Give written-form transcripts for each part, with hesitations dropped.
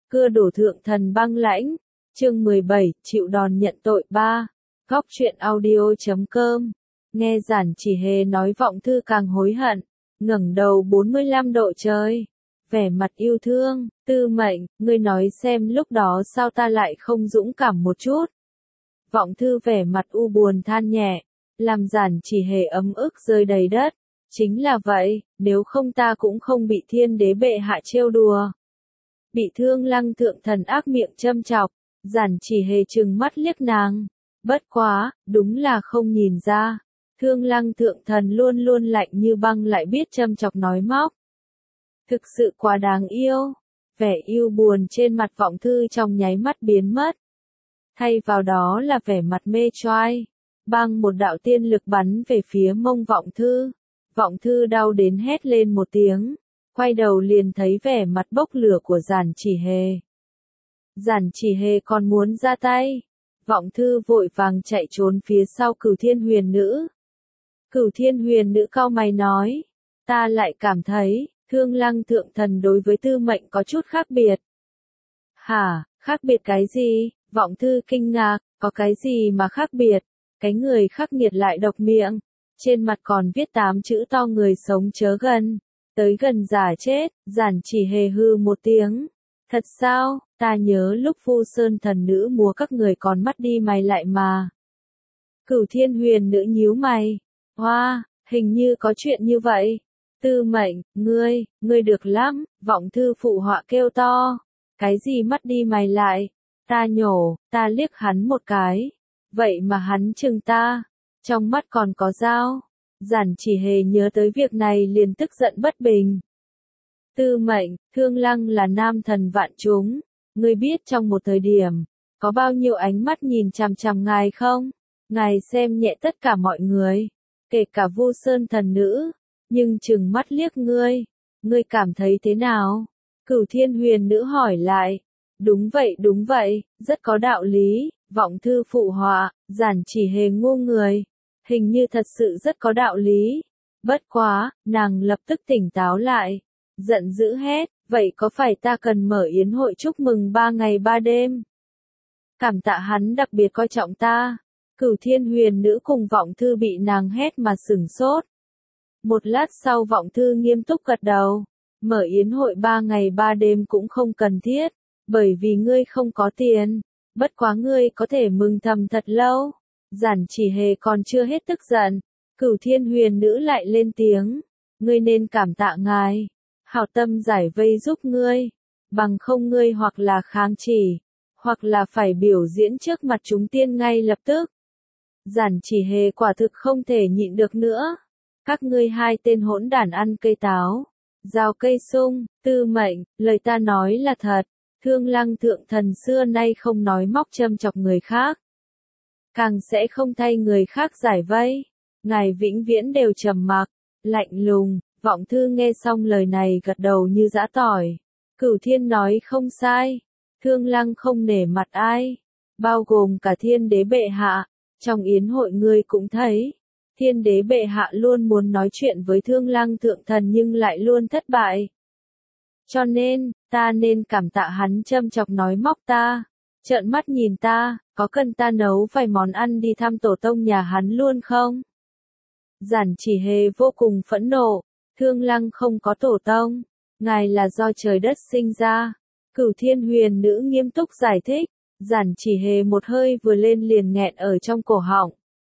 Cưa đổ thượng thần băng lãnh. Chương 17, chịu đòn nhận tội 3. Góc truyện audio.com. Nghe Giản Chỉ Hề nói Vọng Thư càng hối hận, ngẩng đầu 45 độ trời, vẻ mặt yêu thương, Tư Mệnh, ngươi nói xem lúc đó sao ta lại không dũng cảm một chút. Vọng Thư vẻ mặt u buồn than nhẹ, làm Giản Chỉ Hề ấm ức rơi đầy đất. Chính là vậy, nếu không ta cũng không bị Thiên Đế bệ hạ trêu đùa. Bị Thương Lăng thượng thần ác miệng châm chọc, Giản Chỉ Hề trừng mắt liếc nàng. Bất quá, đúng là không nhìn ra. Thương Lăng thượng thần luôn luôn lạnh như băng lại biết châm chọc nói móc. Thực sự quá đáng yêu. Vẻ yêu buồn trên mặt Vọng Thư trong nháy mắt biến mất. Thay vào đó là vẻ mặt mê choai. Băng một đạo tiên lực bắn về phía mông Vọng Thư. Vọng Thư đau đến hét lên một tiếng. Quay đầu liền thấy vẻ mặt bốc lửa của Giản Chỉ Hề. Giản Chỉ Hề còn muốn ra tay. Vọng Thư vội vàng chạy trốn phía sau Cửu Thiên Huyền Nữ. Cửu Thiên Huyền Nữ cau mày nói. Ta lại cảm thấy, Thương Lăng thượng thần đối với Tư Mệnh có chút khác biệt. Hả, khác biệt cái gì? Vọng Thư kinh ngạc, có cái gì mà khác biệt? Cái người khắc nghiệt lại độc miệng. Trên mặt còn viết 8 chữ to người sống chớ gần. Tới gần giả chết, Giản Chỉ Hề hư một tiếng. Thật sao, ta nhớ lúc Phu Sơn thần nữ múa các người còn mắt đi mày lại mà. Cửu Thiên Huyền Nữ nhíu mày. Hoa, hình như có chuyện như vậy. Tư Mệnh, ngươi được lắm, Vọng Thư phụ họa kêu to. Cái gì mắt đi mày lại? Ta nhổ, ta liếc hắn một cái. Vậy mà hắn chừng ta. Trong mắt còn có dao. Giản Chỉ Hề nhớ tới việc này liền tức giận bất bình. Tư Mệnh, Thương Lăng là nam thần vạn chúng. Ngươi biết trong một thời điểm, có bao nhiêu ánh mắt nhìn chằm chằm ngài không? Ngài xem nhẹ tất cả mọi người, kể cả Vu Sơn thần nữ, nhưng chừng mắt liếc ngươi cảm thấy thế nào? Cửu Thiên Huyền Nữ hỏi lại. Đúng vậy, rất có đạo lý, Vọng Thư phụ họa, Giản Chỉ Hề ngu người. Hình như thật sự rất có đạo lý. Bất quá, nàng lập tức tỉnh táo lại. Giận dữ hét, vậy có phải ta cần mở yến hội chúc mừng 3 ngày 3 đêm? Cảm tạ hắn đặc biệt coi trọng ta. Cửu Thiên Huyền Nữ cùng Vọng Thư bị nàng hét mà sửng sốt. Một lát sau Vọng Thư nghiêm túc gật đầu. Mở yến hội 3 ngày 3 đêm cũng không cần thiết, bởi vì ngươi không có tiền. Bất quá ngươi có thể mừng thầm thật lâu. Giản Chỉ Hề còn chưa hết tức giận. Cửu Thiên Huyền Nữ lại lên tiếng. Ngươi nên cảm tạ ngài. Hảo tâm giải vây giúp ngươi. Bằng không ngươi hoặc là kháng chỉ, hoặc là phải biểu diễn trước mặt chúng tiên ngay lập tức. Giản Chỉ Hề quả thực không thể nhịn được nữa. Các ngươi hai tên hỗn đản ăn cây táo, rào cây sung. Tư Mệnh, lời ta nói là thật. Thương Lăng thượng thần xưa nay không nói móc châm chọc người khác. Càng sẽ không thay người khác giải vây. Ngài vĩnh viễn đều trầm mặc, lạnh lùng. Vọng Thư nghe xong lời này gật đầu như giã tỏi. Cửu Thiên nói không sai. Thương Lăng không nể mặt ai, bao gồm cả Thiên Đế bệ hạ. Trong yến hội ngươi cũng thấy, Thiên Đế bệ hạ luôn muốn nói chuyện với Thương Lăng thượng thần nhưng lại luôn thất bại. Cho nên, ta nên cảm tạ hắn châm chọc nói móc ta. Trợn mắt nhìn ta, có cần ta nấu vài món ăn đi thăm tổ tông nhà hắn luôn không? Giản Chỉ Hề vô cùng phẫn nộ. Thương Lăng không có tổ tông. Ngài là do trời đất sinh ra. Cửu Thiên Huyền Nữ nghiêm túc giải thích. Giản Chỉ Hề một hơi vừa lên liền nghẹn ở trong cổ họng.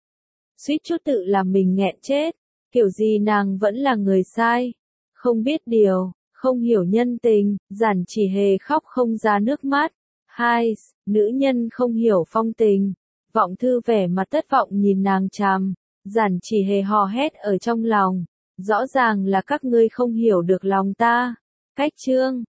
Suýt chút tự làm mình nghẹn chết. Kiểu gì nàng vẫn là người sai. Không biết điều, không hiểu nhân tình. Giản Chỉ Hề khóc không ra nước mắt. Hai, nữ nhân không hiểu phong tình. Vọng Thư vẻ mặt thất vọng nhìn nàng chằm. Giản Chỉ Hề hò hét ở trong lòng. Rõ ràng là các ngươi không hiểu được lòng ta. Cách chương